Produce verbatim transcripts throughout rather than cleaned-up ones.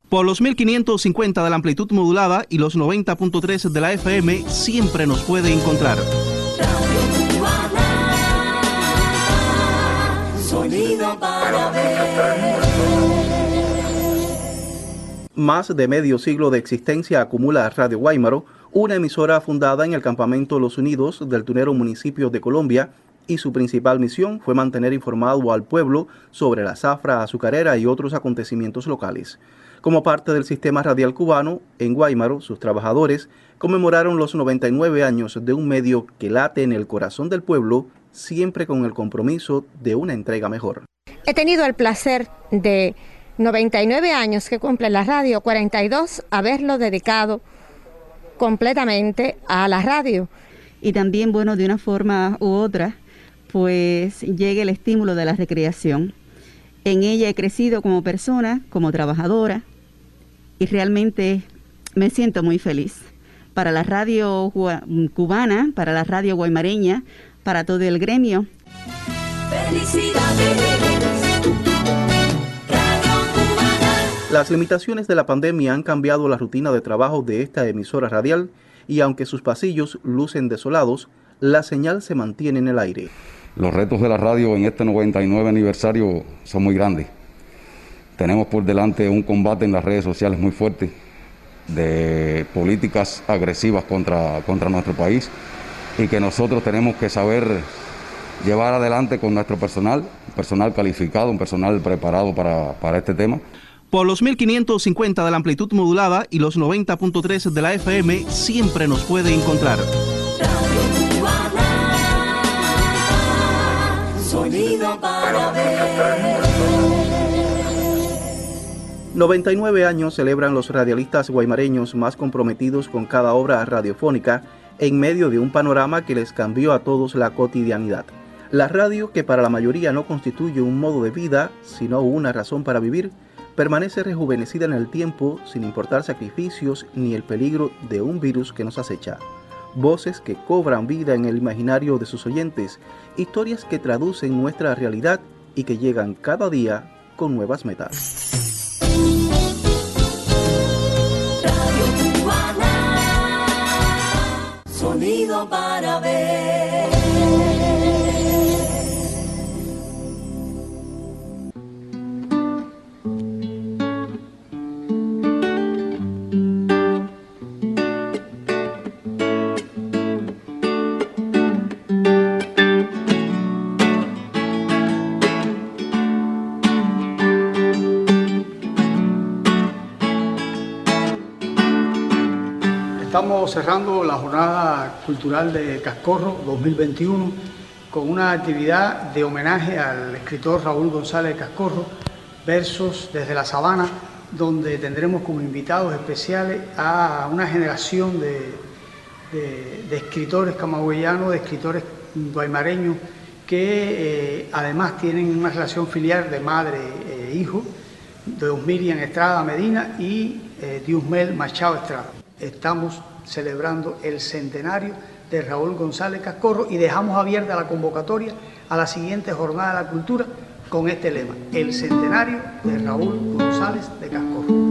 Por los mil quinientos cincuenta de la amplitud modulada y los noventa punto tres de la F M, siempre nos puede encontrar. Sonido para ver. Más de medio siglo de existencia acumula Radio Guáimaro, una emisora fundada en el campamento Los Unidos del Tunero, municipio de Colombia, y su principal misión fue mantener informado al pueblo sobre la zafra azucarera y otros acontecimientos locales. Como parte del sistema radial cubano, en Guáimaro, sus trabajadores conmemoraron los noventa y nueve años de un medio que late en el corazón del pueblo, siempre con el compromiso de una entrega mejor. He tenido el placer de noventa y nueve años que cumple la radio, cuarenta y dos haberlo dedicado completamente a la radio. Y también, bueno, de una forma u otra, pues llega el estímulo de la recreación. En ella he crecido como persona, como trabajadora, y realmente me siento muy feliz. Para la radio cubana, para la radio guaymareña, para todo el gremio. Felicidades. Las limitaciones de la pandemia han cambiado la rutina de trabajo de esta emisora radial y aunque sus pasillos lucen desolados, la señal se mantiene en el aire. Los retos de la radio en este noventa y nueve aniversario son muy grandes. Tenemos por delante un combate en las redes sociales muy fuerte de políticas agresivas contra, contra nuestro país y que nosotros tenemos que saber llevar adelante con nuestro personal, personal calificado, un personal preparado para, para este tema. Por los mil quinientos cincuenta de la amplitud modulada y los noventa punto tres de la F M, siempre nos puede encontrar. Sonido para ver. noventa y nueve años celebran los radialistas guaymareños más comprometidos con cada obra radiofónica en medio de un panorama que les cambió a todos la cotidianidad. La radio, que para la mayoría no constituye un modo de vida, sino una razón para vivir, permanece rejuvenecida en el tiempo sin importar sacrificios ni el peligro de un virus que nos acecha. Voces que cobran vida en el imaginario de sus oyentes, historias que traducen nuestra realidad y que llegan cada día con nuevas metas. Radio Cubana, sonido para ver. Estamos cerrando la jornada cultural de Cascorro dos mil veintiuno con una actividad de homenaje al escritor Raúl González Cascorro, Versos desde la Sabana, donde tendremos como invitados especiales a una generación de, de, de escritores camagüeyanos, de escritores guaymareños, que eh, además tienen una relación filial de madre e hijo, de Miriam Estrada Medina y eh, Diosmel Machado Estrada. Estamos celebrando el centenario de Raúl González Cascorro y dejamos abierta la convocatoria a la siguiente Jornada de la Cultura con este lema: el centenario de Raúl González de Cascorro.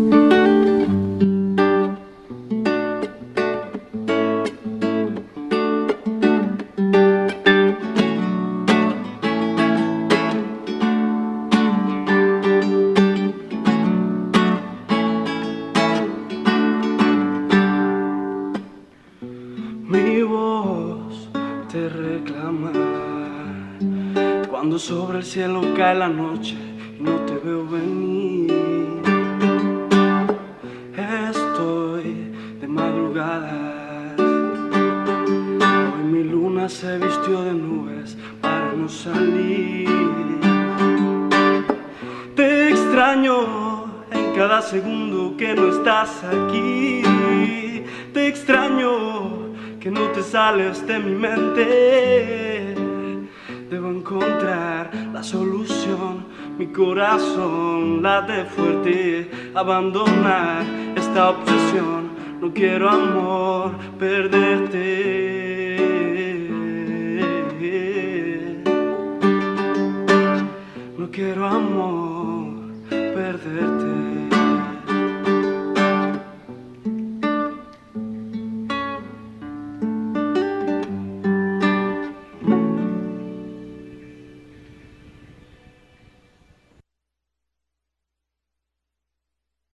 Sobre el cielo cae la noche y no te veo venir. Estoy de madrugada. Hoy mi luna se vistió de nubes para no salir. Te extraño en cada segundo que no estás aquí. Te extraño que no te sales de mi mente. Debo encontrar la solución, mi corazón late fuerte, abandonar esta obsesión, no quiero amor, perderte. No quiero amor.